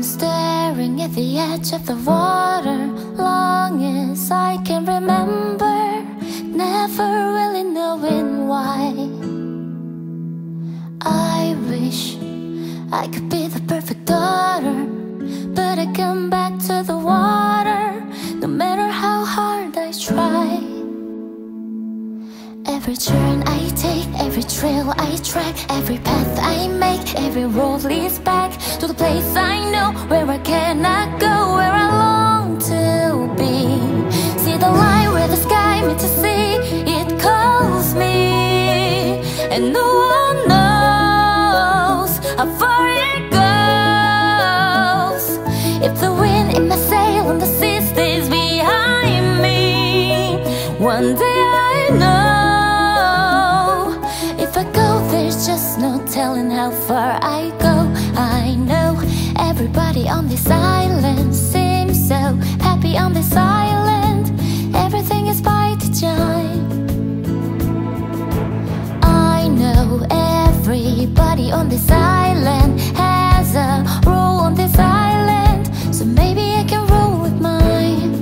Staring at the edge of the water, long as I can remember, never really knowing why. I wish I could be the perfect daughter, but I come back to the water, no matter how hard I try. Every turn I take, every trail I track, every path I make, every road leads back to the place I know, where I cannot go, where I long to be. See the line where the sky meets the sea, it calls me, and no one knows how far it goes. If the wind in my sail on the sea stays behind me, one day I know, if I go, there's just no telling how far I go. I know everybody on this island seems so happy on this island. Everything is by design. I know everybody on this island has a role on this island, so maybe I can roll with mine.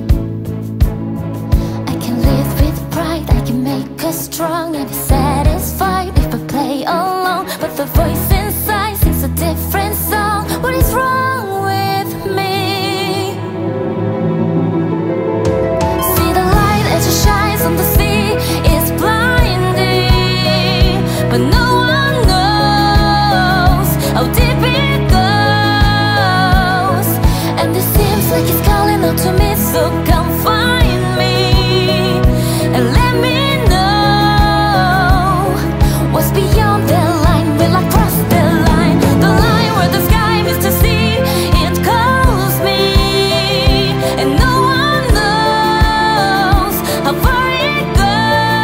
I can live with pride, I can make us strong and be satisfied if I play alone, but the voice inside sings a different song. What is wrong with me? See the light as it shines on the sea is blinding, but no one knows how deep it goes. And it seems like it's calling out to me, so come find me and let me know what's beyond the line. Will I cross the line? The line where the sky meets the sea, it calls me, and no one knows how far it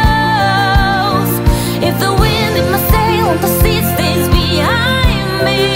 goes. If the wind in my sail on the sea stays behind me,